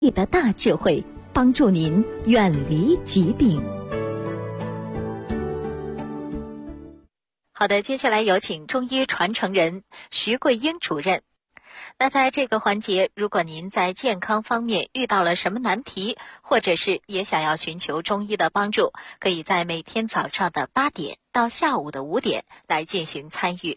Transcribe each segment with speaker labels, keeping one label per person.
Speaker 1: 的大智慧，帮助您远离疾病。
Speaker 2: 好的，接下来有请中医传承人徐桂英主任。那在这个环节，如果您在健康方面遇到了什么难题，或者是也想要寻求中医的帮助，可以在每天早上的8点到下午的5点来进行参与。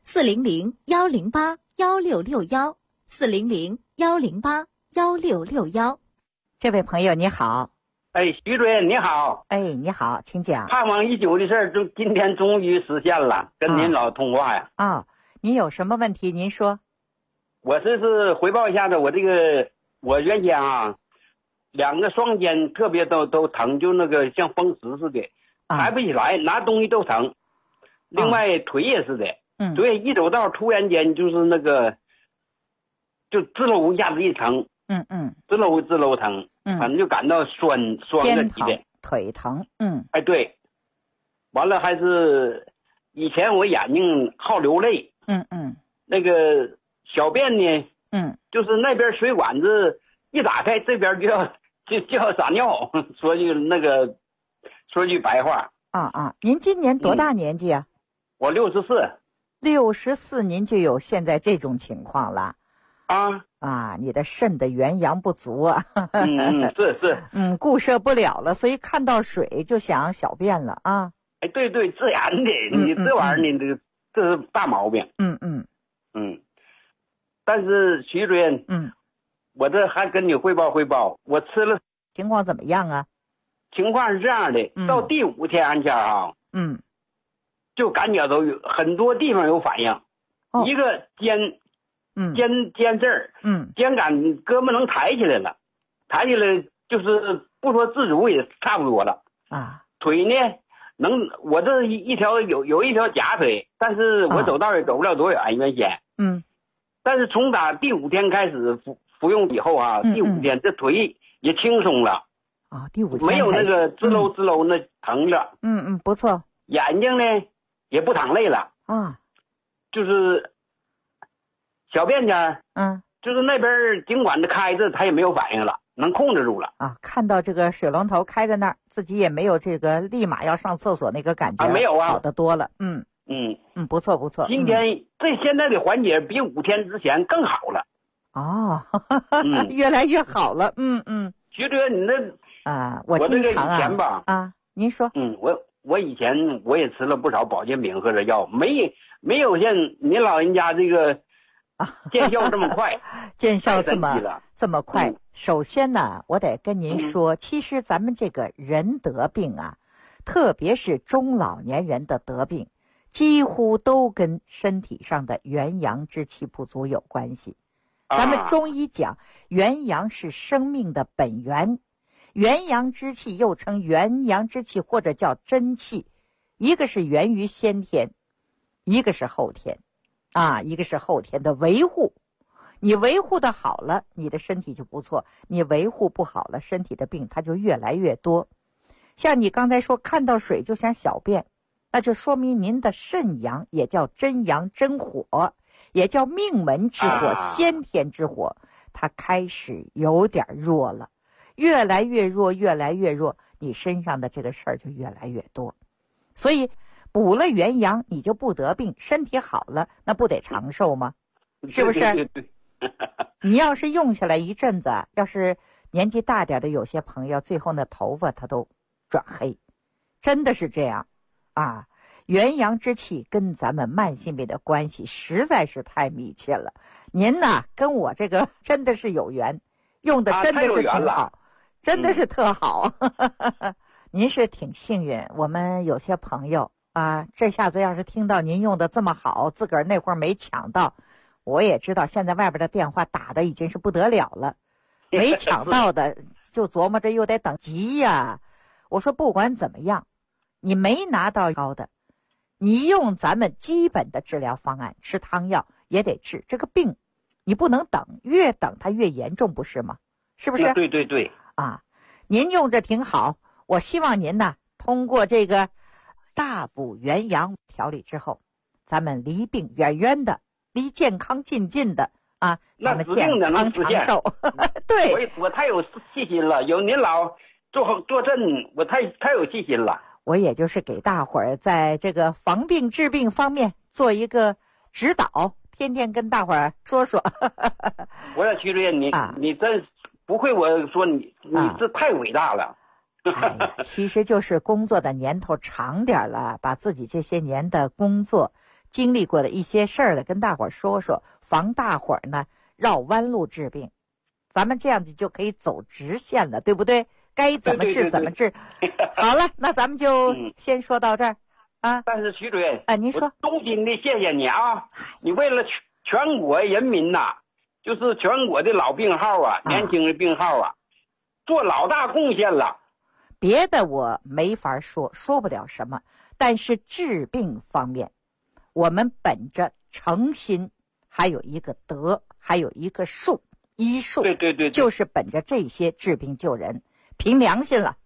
Speaker 1: 400-108-1661，400-108-1661。
Speaker 3: 这位朋友你好。
Speaker 4: 徐主任你好。
Speaker 3: 你好，请讲。
Speaker 4: 盼望已久的事儿，今天终于实现了，跟您老通话呀。
Speaker 3: 您有什么问题您说。
Speaker 4: 我这是回报一下子，我原先2个双肩特别都疼，就那个像风湿似的，抬不起来，拿东西都疼。另外腿也是的，腿一走道突然间就是那个，就支棱一下子一疼，支棱疼，反正就感到酸的疾病，
Speaker 3: 腿疼，
Speaker 4: 对，完了还是以前我眼睛好流泪，那个小便呢，就是那边水管子一打开，这边就要撒尿，说句白话。
Speaker 3: 您今年多大年纪啊？
Speaker 4: 我64。
Speaker 3: 64，您就有现在这种情况了。你的肾的元阳不足啊。
Speaker 4: 是。
Speaker 3: 固摄不了了，所以看到水就想小便了啊。
Speaker 4: 对，自然的，你这玩意儿你这是大毛病。但是徐主任，我这还跟你汇报，我吃了。
Speaker 3: 情况怎么样啊？
Speaker 4: 情况是这样的，到第5天安前就感觉到很多地方有反应，一个肩这儿，肩杆胳膊能抬起来了，就是不说自如也差不多了。腿呢，我这一条有一条假腿，但是我走道也走不了多远，原先。但是从打第5天开始服用以后第5天这腿也轻松了。
Speaker 3: 第5天
Speaker 4: 没有那个支棱那疼了。
Speaker 3: 不错。
Speaker 4: 眼睛呢也不淌泪了。就是小便间就是那边尽管它开着，它也没有反应了，能控制住了。
Speaker 3: 看到这个水龙头开在那儿，自己也没有这个立马要上厕所那个感觉。
Speaker 4: 没有
Speaker 3: 好得多了。不错。
Speaker 4: 今天现在的缓解比5天之前更好了。
Speaker 3: 越来越好了。
Speaker 4: 徐主任，你
Speaker 3: 我
Speaker 4: 这个以
Speaker 3: 经常
Speaker 4: 前吧
Speaker 3: 您说。
Speaker 4: 我以前我也吃了不少保健品和这药，没有像您老人家这个见效这么快。
Speaker 3: 见效这么快。首先呢，我得跟您说，其实咱们这个人得病特别是中老年人的得病，几乎都跟身体上的元阳之气不足有关系。咱们中医讲，元阳是生命的本源，元阳之气又称元阳之气或者叫真气，一个是源于先天，一个是后天一个是后天的维护。你维护的好了，你的身体就不错；你维护不好了，身体的病它就越来越多。像你刚才说看到水就想小便，那就说明您的肾阳也叫真阳真火，也叫命门之火，先天之火，它开始有点弱了，越来越弱，你身上的这个事儿就越来越多。所以补了元阳，你就不得病，身体好了，那不得长寿吗？是不是？
Speaker 4: 对。
Speaker 3: 你要是用下来一阵子，要是年纪大点的有些朋友，最后那头发他都转黑，真的是这样元阳之气跟咱们慢性病的关系实在是太密切了。您呢跟我这个真的是有缘，用的真的是挺好，真的是特好。您是挺幸运，我们有些朋友这下子要是听到您用的这么好，自个儿那会儿没抢到，我也知道现在外边的电话打的已经是不得了了，没抢到的就琢磨着又得等急呀。我说不管怎么样，你没拿到高的，你用咱们基本的治疗方案，吃汤药也得治这个病，你不能等，越等它越严重，不是吗？是不是？
Speaker 4: 对
Speaker 3: 您用着挺好，我希望您呢通过这个大补元阳调理之后，咱们离病远远的，离健康近近的啊，咱们健康长寿。
Speaker 4: 对，我太有信心了，有您老坐镇，我太有信心了。
Speaker 3: 我也就是给大伙儿在这个防病治病方面做一个指导，天天跟大伙儿说说。
Speaker 4: 我说徐主任，你真不会，我说你这太伟大了。
Speaker 3: 哎呀，其实就是工作的年头长点了，把自己这些年的工作经历过的一些事儿的跟大伙儿说说，防大伙儿呢绕弯路治病。咱们这样子就可以走直线了，对不对？该怎么治怎么治。好了，那咱们就先说到这儿啊。
Speaker 4: 但是徐主任
Speaker 3: 您说，
Speaker 4: 衷心的谢谢你啊！你为了全国人民呐，就是全国的老病号啊，年轻的病号啊，做老大贡献了。
Speaker 3: 别的我没法说不了什么，但是治病方面，我们本着诚心，还有一个德，还有一个术，医术，
Speaker 4: 对，
Speaker 3: 就是本着这些治病救人，凭良心了。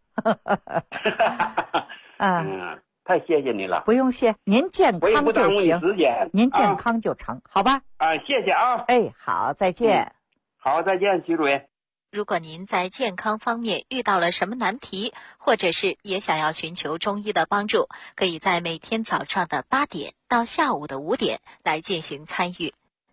Speaker 4: 太谢谢你了。
Speaker 3: 不用谢，您健康就行，您健康就成，好吧？
Speaker 4: 谢谢啊。
Speaker 3: 哎，好，再见。
Speaker 4: 好，再见，徐主任。
Speaker 2: 如果您在健康方面遇到了什么难题，或者是也想要寻求中医的帮助，可以在每天早上的8点到下午的5点来进行参与。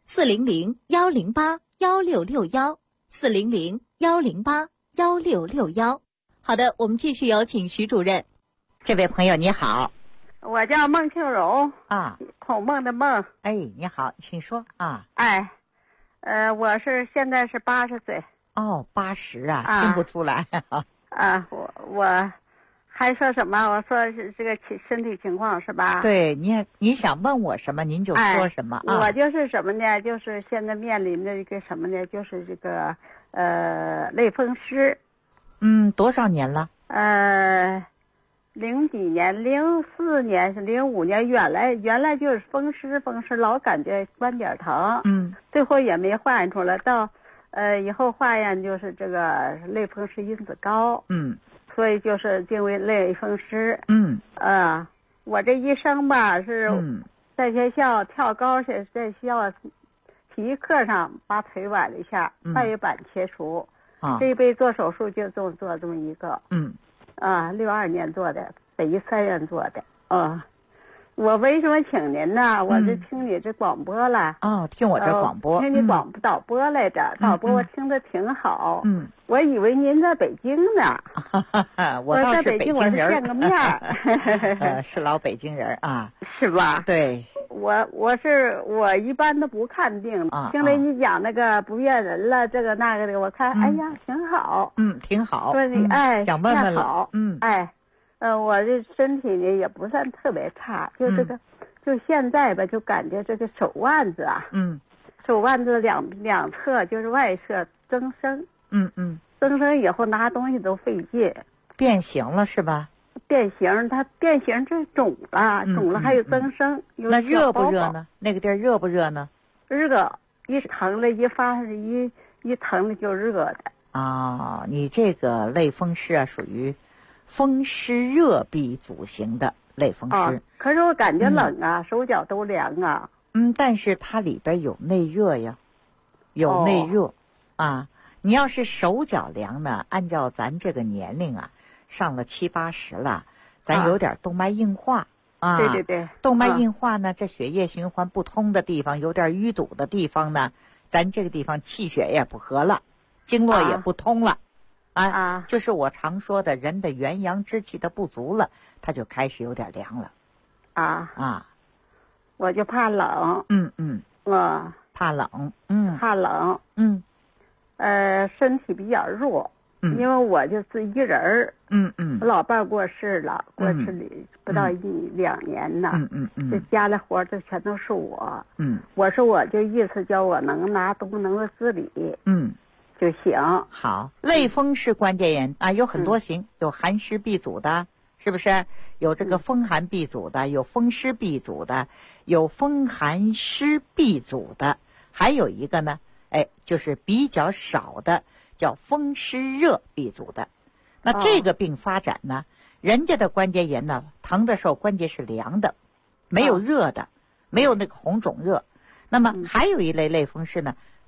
Speaker 1: 400-108-1661，400-108-1661。好的，我们继续有请徐主任。
Speaker 3: 这位朋友你好。
Speaker 5: 我叫孟庆荣
Speaker 3: 啊，
Speaker 5: 孔孟的孟。
Speaker 3: 哎，你好，请说啊。
Speaker 5: 哎，我现在是80岁。
Speaker 3: 哦，80啊，听不出来。
Speaker 5: 我还说什么？我说是这个身体情况是吧？
Speaker 3: 对，你想问我什么，您就说什么啊。
Speaker 5: 我就是什么呢？就是现在面临的一个什么呢？就是这个类风湿。
Speaker 3: 多少年了
Speaker 5: ？0几年，04年是05年，原来就是风湿，老感觉关节疼。最后也没化验出来，到以后化验就是这个类风湿因子高。所以就是定为类风湿。我这一生吧是在学校跳高，在学校体育课上把腿崴了一下，半月板切除。这一辈做手术就做这么一个。62年做的，北医3院做的。我为什么请您呢？我是听你这广播了。
Speaker 3: 听我这广播。
Speaker 5: 听你导播来着，导播我听得挺好。我以为您在北京呢。
Speaker 3: 我倒是
Speaker 5: 在北京，我是见个面
Speaker 3: 是老北京人啊。
Speaker 5: 是吧？
Speaker 3: 对。
Speaker 5: 我一般都不看病，听了你讲那个不怨人了，这个那个的，我看哎呀挺好。
Speaker 3: 挺好。
Speaker 5: 说你
Speaker 3: 想问问了。
Speaker 5: 我这身体呢也不算特别差，就这个，就现在吧，就感觉这个手腕子啊，手腕子两侧就是外侧增生，增生以后拿东西都费劲，
Speaker 3: 变形了是吧？
Speaker 5: 它变形这肿了，还有增生。
Speaker 3: 那热不热呢？那个地儿热不热呢？
Speaker 5: 热，一疼了，一疼了就热的。
Speaker 3: 你这个类风湿啊，属于风湿热痹组型的类风湿。
Speaker 5: 可是我感觉冷啊，手脚都凉啊。
Speaker 3: 但是它里边有内热呀，有内热你要是手脚凉呢，按照咱这个年龄啊，上了70、80了，咱有点动脉硬化
Speaker 5: 对，
Speaker 3: 动脉硬化呢，这血液循环不通的地方，有点淤堵的地方呢，咱这个地方气血也不和了，经络也不通了。就是我常说的人的元阳之气的不足了，它就开始有点凉了。
Speaker 5: 我就怕冷。
Speaker 3: 怕冷。
Speaker 5: 怕冷。身体比较弱。因为我就是一人儿。我老伴过世了，过世不到1-2年呢。这家里活就全都是我。我说我就意思叫我能拿东能够自理。就行。
Speaker 3: 好，类风湿关节炎有很多型，有寒湿痹阻的，是不是？有这个风寒痹阻的，有风湿痹阻的，有风寒湿痹阻的，还有一个呢，就是比较少的，叫风湿热痹阻的。那这个病发展呢，人家的关节炎呢，疼的时候关节是凉的，没有热的，没有那个红肿热。那么还有一类类风湿呢，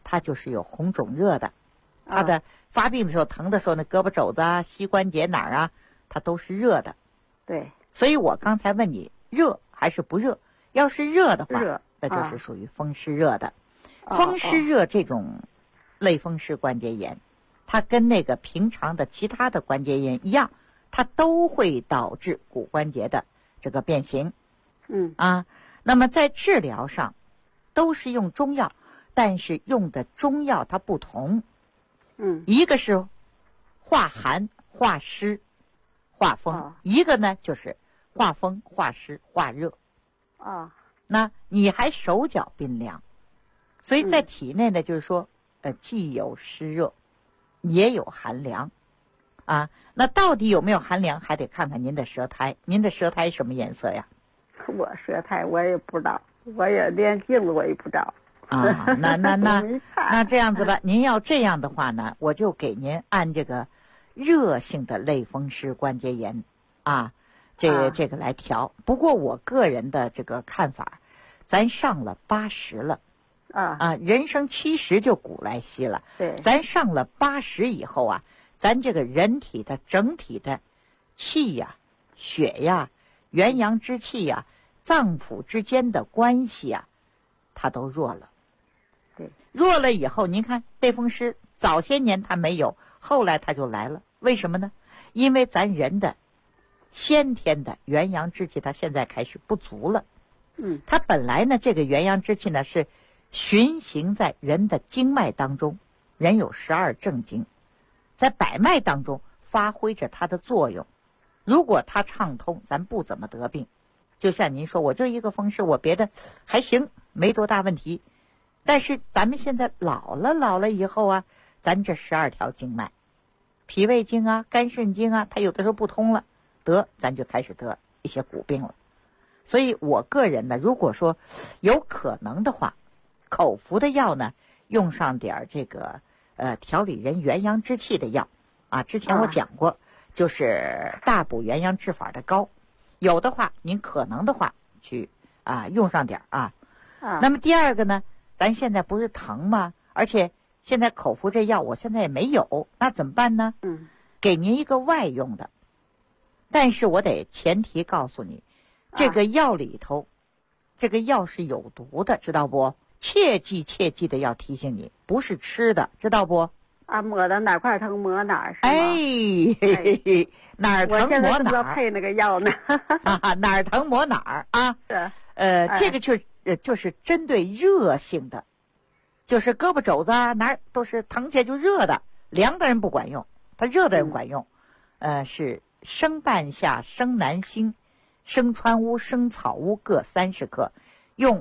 Speaker 3: 它就是有红肿热的，它的发病的时候疼的时候，那胳膊肘子啊、膝关节哪儿啊，它都是热的。
Speaker 5: 对，
Speaker 3: 所以我刚才问你热还是不热？要是热的话，那就是属于风湿热的。风湿热这种类风湿关节炎，它跟那个平常的其他的关节炎一样，它都会导致骨关节的这个变形。那么在治疗上都是用中药，但是用的中药它不同。一个是化寒、化湿、化风，一个呢就是化风、化湿、化热。那你还手脚冰凉，所以在体内呢，就是说，既有湿热，也有寒凉，那到底有没有寒凉，还得看看您的舌苔。您的舌苔什么颜色呀？
Speaker 5: 我舌苔我也不知道，我也连镜子我也不找。
Speaker 3: 那这样子吧，您要这样的话呢，我就给您按这个热性的类风湿关节炎这个来调。不过我个人的这个看法，咱上了80了人生70就古来稀了。
Speaker 5: 对，
Speaker 3: 咱上了80以后啊，咱这个人体的整体的气呀、血呀、元阳之气呀、脏腑之间的关系啊，它都弱了。
Speaker 5: 对，
Speaker 3: 弱了以后，您看类风湿早些年它没有，后来它就来了。为什么呢？因为咱人的先天的元阳之气它现在开始不足了。它本来呢，这个元阳之气呢是循行在人的经脉当中，人有12正经，在百脉当中发挥着它的作用。如果它畅通，咱不怎么得病。就像您说，我就一个风湿，我别的还行，没多大问题。但是咱们现在老了以后啊，咱这12条经脉，脾胃经啊、肝肾经啊，它有的时候不通了，咱就开始得一些骨病了。所以我个人呢，如果说有可能的话，口服的药呢，用上点这个调理人元阳之气的药之前我讲过，就是大补元阳治法的膏，有的话您可能的话去用上点那么第二个呢，咱现在不是疼吗？而且现在口服这药我现在也没有，那怎么办呢？给您一个外用的，但是我得前提告诉你，这个药里头，这个药是有毒的，知道不？切记的要提醒你，不是吃的，知道不？
Speaker 5: 抹到哪块疼抹哪儿是
Speaker 3: 吗？哪儿疼抹哪儿。
Speaker 5: 我现在正要配那个药呢。
Speaker 3: 哪儿疼抹哪儿啊？这个就是针对热性的，就是胳膊肘子哪儿都是疼起来就热的，凉的人不管用，它热的人管用。是生半夏、生南星、生川乌、生草乌各30克，用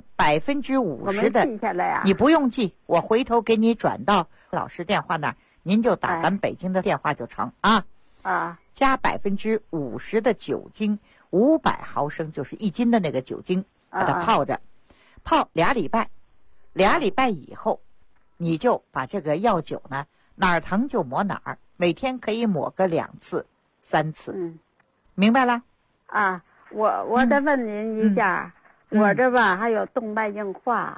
Speaker 3: 50%的。
Speaker 5: 记下来啊？
Speaker 3: 你不用记，我回头给你转到老师电话那儿，您就打咱北京的电话就成加50%的酒精，500毫升，就是1斤的那个酒精，把它泡着，泡2礼拜，2礼拜以后，你就把这个药酒呢，哪儿疼就抹哪儿，每天可以抹个2次、3次，明白了？
Speaker 5: 我再问您一下，我这吧还有动脉硬化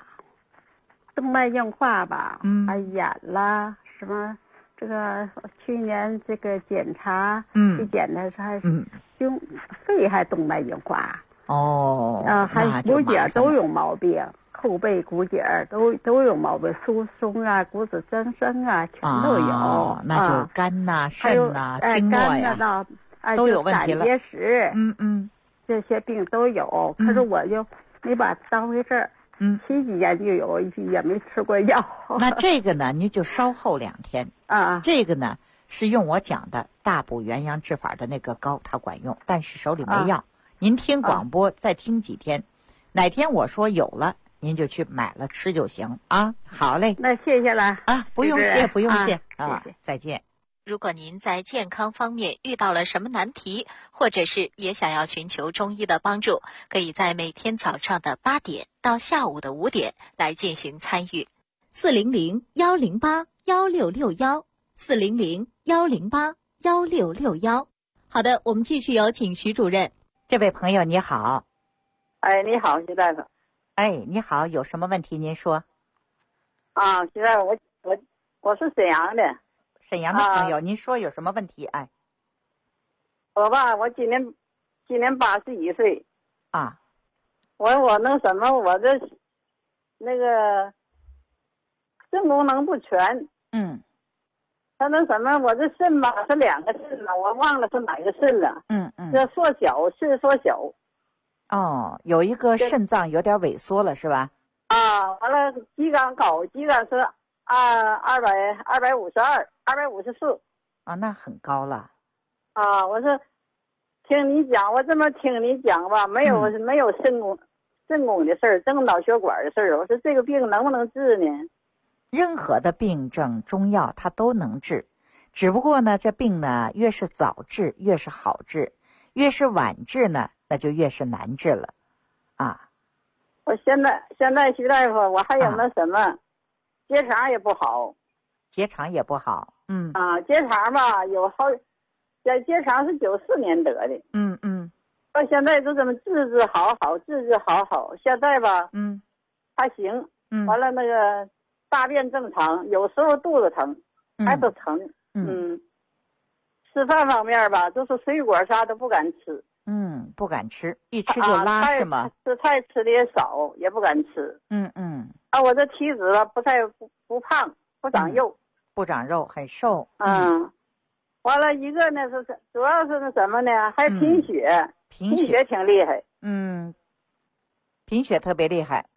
Speaker 5: 吧，还眼了什么？这个去年这个检查，去检查是还是肺还动脉硬化，还骨节都有毛病，后背骨节都有毛病，疏松骨质增生全都有。
Speaker 3: 那就肝呐、肾呐、经络呀，都有问题了。
Speaker 5: 胆结石，这些病都有，可是我就没把它当回事儿。前几年就有，也没吃过药。
Speaker 3: 那这个呢，你就稍后2天这个呢是用我讲的大补元阳治法的那个膏，它管用，但是手里没药。您听广播再听几天，哪天我说有了，您就去买了吃就行好嘞，
Speaker 5: 那谢谢了
Speaker 3: 不用谢，不用谢
Speaker 5: 谢谢，
Speaker 3: 再见。
Speaker 2: 如果您在健康方面遇到了什么难题，或者是也想要寻求中医的帮助，可以在每天早上的8点到下午的5点来进行参与。
Speaker 1: 400-108-1661，400-108-1661。好的，我们继续有请徐主任。
Speaker 3: 这位朋友你好。
Speaker 6: 你好，徐大夫。
Speaker 3: 你好，有什么问题您说。
Speaker 6: 啊，媳妇儿，我是沈阳的。
Speaker 3: 沈阳的朋友，您说有什么问题？哎，
Speaker 6: 我今年81岁。
Speaker 3: 啊。
Speaker 6: 我那什么，我这那个肾功能不全。
Speaker 3: 嗯。
Speaker 6: 他那什么，我这肾吧是2个肾了，我忘了是哪个肾了。这缩小，肾缩小。
Speaker 3: 哦，有一个肾脏有点萎缩了，是吧？
Speaker 6: 啊，完了，肌酐高，肌酐是252、254。
Speaker 3: 啊，那很高了。
Speaker 6: 啊，我说听你讲，我这么听你讲吧，没有肾功的事儿，正脑血管的事儿。我说这个病能不能治呢？
Speaker 3: 任何的病症，中药它都能治，只不过呢，这病呢越是早治越是好治，越是晚治呢，那就越是难治了，啊。
Speaker 6: 我现在徐大夫，我还有那什么，结肠也不好。
Speaker 3: 结肠也不好。
Speaker 6: 结肠吧结肠是94年得的。到现在就这么治好，现在吧，还行。完了那个大便正常，有时候肚子疼，还是疼。吃饭方面吧，就是水果啥都不敢吃。
Speaker 3: 不敢吃，一吃就拉是吗？
Speaker 6: 菜吃的也少，也不敢吃。我这体脂吧不胖，不长肉。
Speaker 3: 不长肉，很瘦。
Speaker 6: 完了一个呢是主要是那什么呢？还贫血。贫血挺厉害。
Speaker 3: 贫血特别厉害。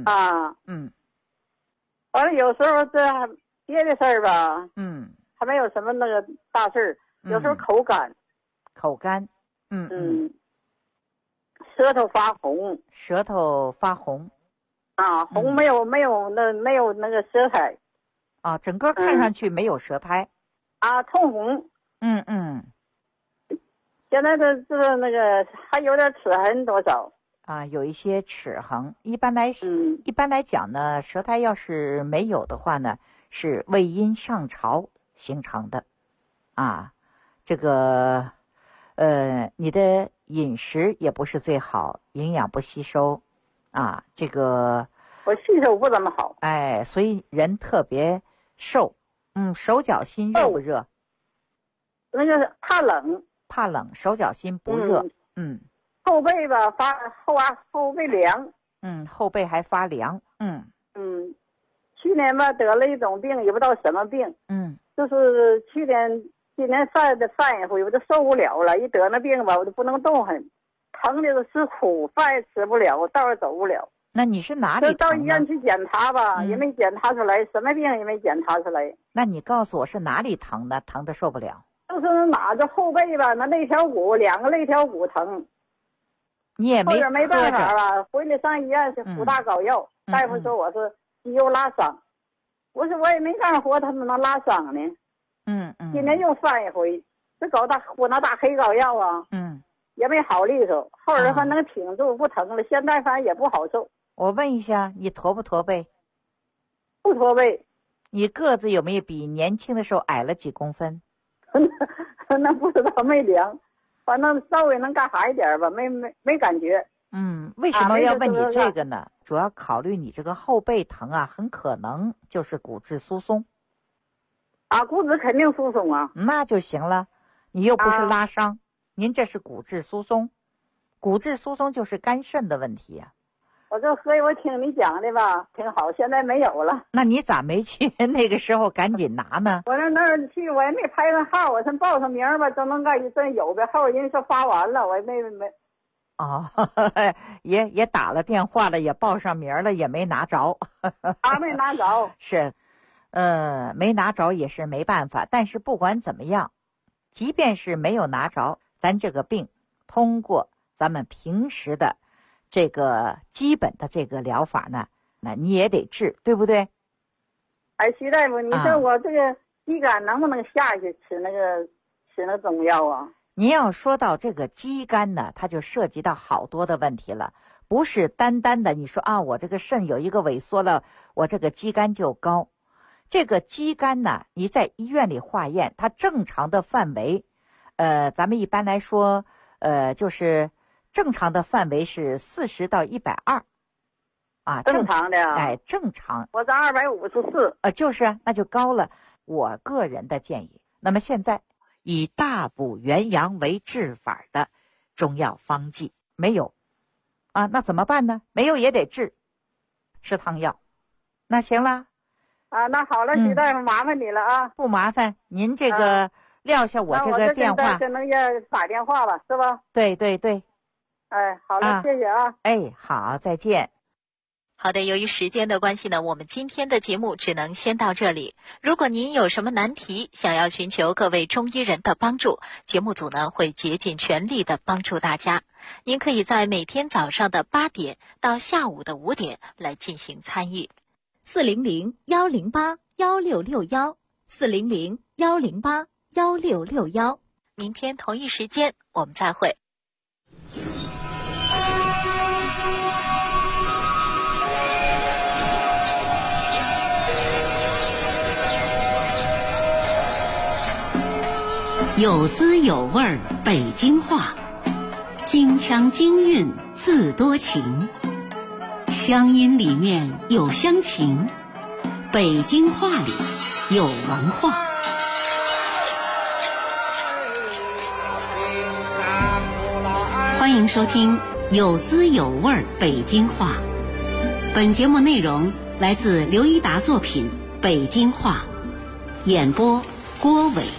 Speaker 6: 完了有时候这别的事儿吧，还没有什么那个大事儿。有时候口干。舌头发红。红没有那个舌苔。
Speaker 3: 整个看上去没有舌苔。
Speaker 6: 通红。现在这那个还有点齿痕多少。
Speaker 3: 有一些齿痕。一般来讲呢，舌苔要是没有的话呢，是胃阴上潮形成的。这个你的饮食也不是最好，营养不吸收。这个
Speaker 6: 我吸收不怎么好。
Speaker 3: 所以人特别瘦。手脚心热不热？
Speaker 6: 那个怕冷，
Speaker 3: 手脚心不热。
Speaker 6: 后背吧后背凉。
Speaker 3: 后背还发凉。
Speaker 6: 去年吧得了一种病，也不知道什么病。就是今年犯一回，我就受不了了。一得那病吧，我就不能动弹，疼的是苦，饭也吃不了，道也走不了。
Speaker 3: 那你是哪里疼呢？
Speaker 6: 到医院去检查吧，也没检查出来，什么病也没检查出来。
Speaker 3: 那你告诉我是哪里疼的？疼的受不了。
Speaker 6: 就是哪着后背吧，那肋条骨2个肋条骨疼。
Speaker 3: 你也没
Speaker 6: 没办法吧，回来上医院去服大膏药。大夫说我是肌肉拉伤。我说我也没干活，他怎么能拉伤呢？今年又犯一回，这喝那大黑膏药啊。也没好利索，后来反正挺住不疼了，现在反正也不好受。
Speaker 3: 我问一下，你驼不驼背？
Speaker 6: 不驼背。
Speaker 3: 你个子有没有比年轻的时候矮了几公分？
Speaker 6: 那不知道，没量，反正稍微能干哈一点吧，没感觉。
Speaker 3: 为什么要问你这个呢？主要考虑你这个后背疼很可能就是骨质疏松。
Speaker 6: 骨质肯定疏松啊。
Speaker 3: 那就行了，你又不是拉伤，您这是骨质疏松。骨质疏松就是肝肾的问题啊。
Speaker 6: 所以我听你讲的吧，挺好，现在没有了。
Speaker 3: 那你咋没去那个时候赶紧拿呢？
Speaker 6: 我那儿去，我也没排上号，我先报上名吧，都能干，真有的号，人家说发完了，我也没。
Speaker 3: 也打了电话了，也报上名了，也没拿着。
Speaker 6: 没拿着。
Speaker 3: 是，没拿着也是没办法。但是不管怎么样，即便是没有拿着，咱这个病通过咱们平时的这个基本的这个疗法呢，那你也得治，对不对？
Speaker 6: 徐大夫，你说我这个肌酐能不能下去吃那中药啊？
Speaker 3: 您要说到这个肌酐呢，它就涉及到好多的问题了，不是单单的你说我这个肾有一个萎缩了，我这个肌酐就高。这个肌酐呢，你在医院里化验，它正常的范围，咱们一般来说，就是正常的范围是40到120， 啊，
Speaker 6: 正常的。
Speaker 3: 哎，正常。
Speaker 6: 我是254。
Speaker 3: 就是那就高了。我个人的建议，那么现在以大补元阳为治法的中药方剂没有啊，那怎么办呢？没有也得治，吃汤药。那行了。
Speaker 6: 那好了，徐大夫，麻烦你了啊。
Speaker 3: 不麻烦，您这个撂下我这个电话，
Speaker 6: 可能要打电话了，是吧？
Speaker 3: 对对对。
Speaker 6: 哎，好了，谢谢啊。
Speaker 3: 哎，好，再见。
Speaker 2: 好的，由于时间的关系呢，我们今天的节目只能先到这里。如果您有什么难题，想要寻求各位中医人的帮助，节目组呢会竭尽全力的帮助大家。您可以在每天早上的8点到下午的5点来进行参与。
Speaker 1: 400-108-1661，400-108-1661。
Speaker 2: 明天同一时间我们再会。
Speaker 7: 有滋有味北京话，京腔京韵自多情，乡音里面有乡情，北京话里有文化。欢迎收听有滋有味北京话。本节目内容来自刘一达作品《北京话》，演播郭伟。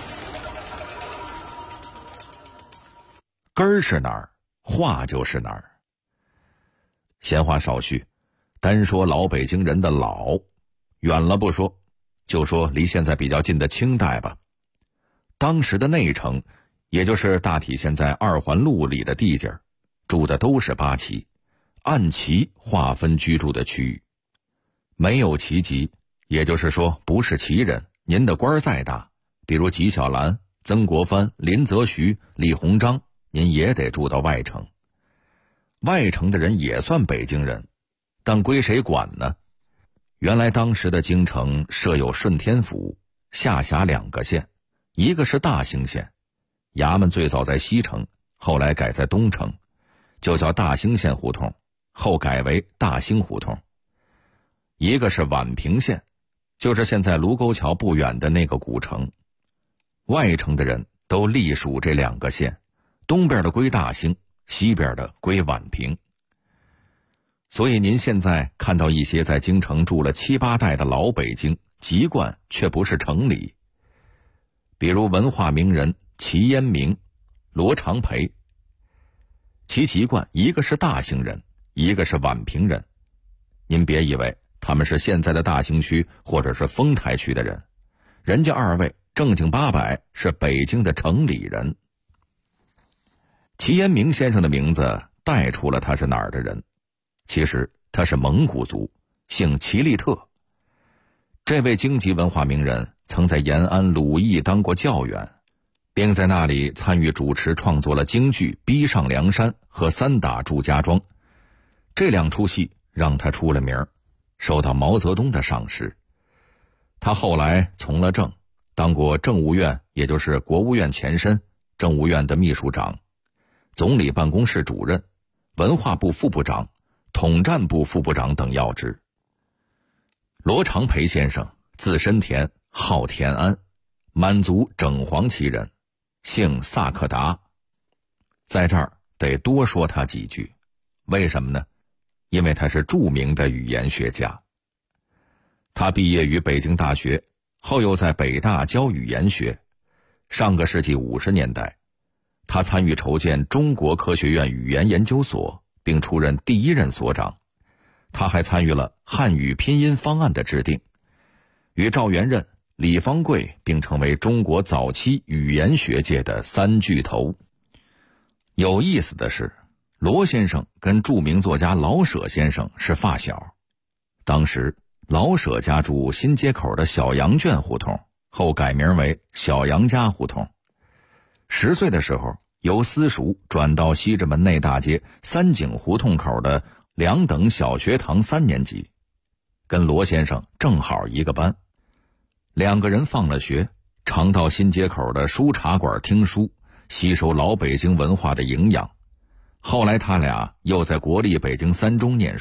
Speaker 8: 根儿是哪儿，话就是哪儿。闲话少叙，单说老北京人的老，远了不说，就说离现在比较近的清代吧。当时的内城，也就是大体现在2环路里的地界儿，住的都是八旗，按旗划分居住的区域。没有旗籍，也就是说不是旗人，您的官再大，比如纪晓岚、曾国藩、林则徐、李鸿章，您也得住到外城。外城的人也算北京人，但归谁管呢？原来当时的京城设有顺天府，下辖2个县，一个是大兴县，衙门最早在西城，后来改在东城，就叫大兴县胡同，后改为大兴胡同。一个是宛平县，就是现在卢沟桥不远的那个古城。外城的人都隶属这2个县，东边的归大兴，西边的归宛平。所以您现在看到一些在京城住了7、8代的老北京，籍贯却不是城里。比如文化名人齐烟明、罗长培，其籍贯一个是大兴人，一个是宛平人。您别以为他们是现在的大兴区或者是丰台区的人，人家2位正经八百是北京的城里人。齐烟明先生的名字带出了他是哪儿的人，其实他是蒙古族，姓齐利特。这位京籍文化名人曾在延安鲁艺当过教员，并在那里参与主持创作了京剧《逼上梁山》和3打祝家庄，这2出戏让他出了名，受到毛泽东的赏识。他后来从了政，当过政务院，也就是国务院前身，政务院的秘书长，总理办公室主任，文化部副部长，统战部副部长等要职。罗长培先生字申田，号田安，满族整黄旗人，姓萨克达。在这儿得多说他几句，为什么呢？因为他是著名的语言学家。他毕业于北京大学，后又在北大教语言学。上个世纪50年代，他参与筹建中国科学院语言研究所，并出任第1任所长。他还参与了汉语拼音方案的制定，与赵元任、李方贵并成为中国早期语言学界的3巨头。有意思的是，罗先生跟著名作家老舍先生是发小。当时老舍家住新街口的小羊圈胡同，后改名为小杨家胡同。10岁的时候，由私塾转到西直门内大街3井胡同口的2等小学堂3年级，跟罗先生正好一个班。2个人放了学，常到新街口的书茶馆听书，吸收老北京文化的营养。后来他俩又在国立北京3中念书，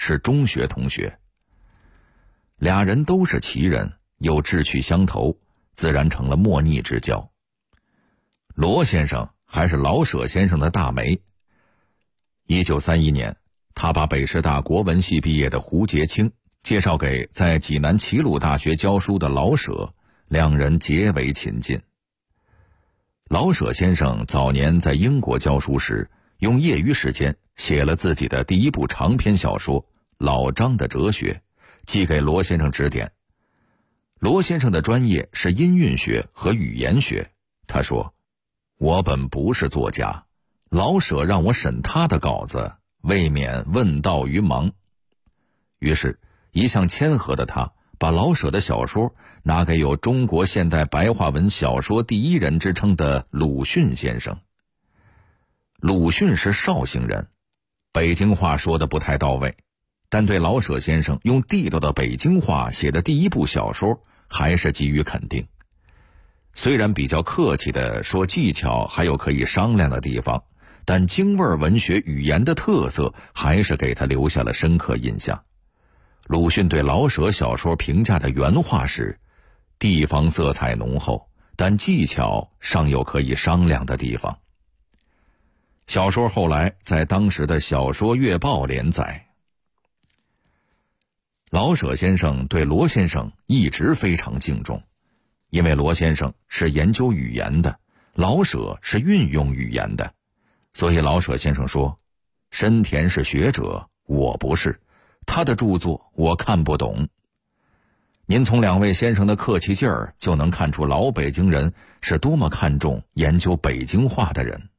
Speaker 8: 是中学同学。俩人都是奇人，又志趣相投，自然成了莫逆之交。罗先生还是老舍先生的大媒。1931年，他把北师大国文系毕业的胡洁清介绍给在济南齐鲁大学教书的老舍，两人结为亲近。老舍先生早年在英国教书时，用业余时间写了自己的第一部长篇小说《老张的哲学》，寄给罗先生指点。罗先生的专业是音韵学和语言学，他说：“我本不是作家，老舍让我审他的稿子，未免问道于盲。”于是一向谦和的他把老舍的小说拿给有中国现代白话文小说第一人之称的鲁迅先生。鲁迅是绍兴人，北京话说得不太到位，但对老舍先生用地道的北京话写的第一部小说还是给予肯定。虽然比较客气地说技巧还有可以商量的地方，但京味文学语言的特色还是给他留下了深刻印象。鲁迅对老舍小说评价的原话是：地方色彩浓厚，但技巧尚有可以商量的地方。小说后来在当时的小说月报连载。老舍先生对罗先生一直非常敬重，因为罗先生是研究语言的，老舍是运用语言的，所以老舍先生说：深田是学者，我不是，他的著作我看不懂。您从两位先生的客气劲儿就能看出老北京人是多么看重研究北京话的人。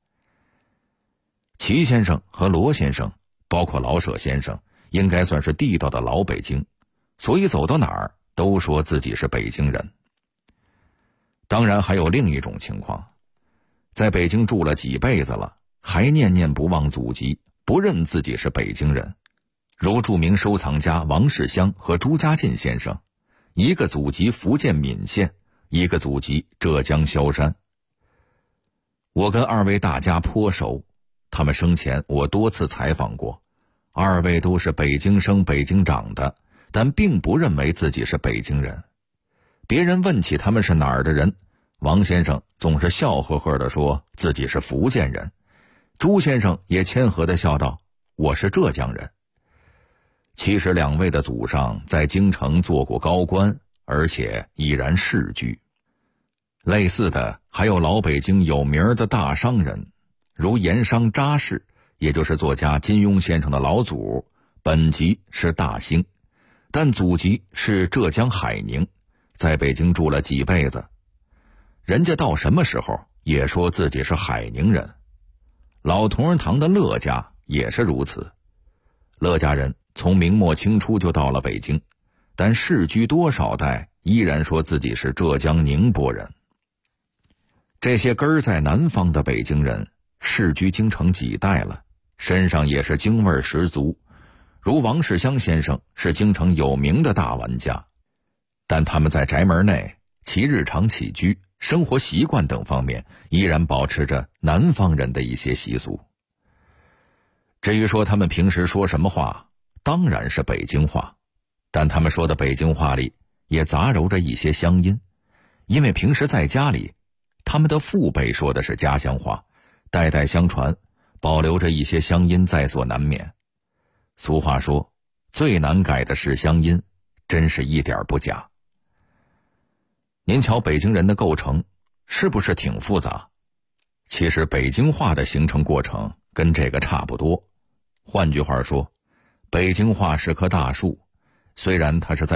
Speaker 8: 齐先生和罗先生，包括老舍先生，应该算是地道的老北京，所以走到哪儿都说自己是北京人。当然还有另一种情况，在北京住了几辈子了，还念念不忘祖籍，不认自己是北京人，如著名收藏家王世襄和朱家进先生，一个祖籍福建闽县，一个祖籍浙江萧山。我跟二位大家颇熟，他们生前我多次采访过，二位都是北京生北京长的，但并不认为自己是北京人。别人问起他们是哪儿的人，王先生总是笑呵呵地说自己是福建人，朱先生也谦和地笑道：我是浙江人。其实两位的祖上在京城做过高官，而且已然世居。类似的还有老北京有名的大商人，如盐商查氏，也就是作家金庸先生的老祖，本籍是大兴，但祖籍是浙江海宁，在北京住了几辈子。人家到什么时候也说自己是海宁人。老同仁堂的乐家也是如此，乐家人从明末清初就到了北京，但世居多少代依然说自己是浙江宁波人。这些根儿在南方的北京人世居京城几代了，身上也是京味十足，如王世襄先生是京城有名的大玩家，但他们在宅门内其日常起居、生活习惯等方面依然保持着南方人的一些习俗。至于说他们平时说什么话，当然是北京话，但他们说的北京话里也杂糅着一些乡音，因为平时在家里他们的父辈说的是家乡话，代代相传，保留着一些乡音在所难免。俗话说，最难改的是乡音，真是一点不假。您瞧北京人的构成是不是挺复杂？其实北京话的形成过程跟这个差不多。换句话说，北京话是棵大树，虽然它是在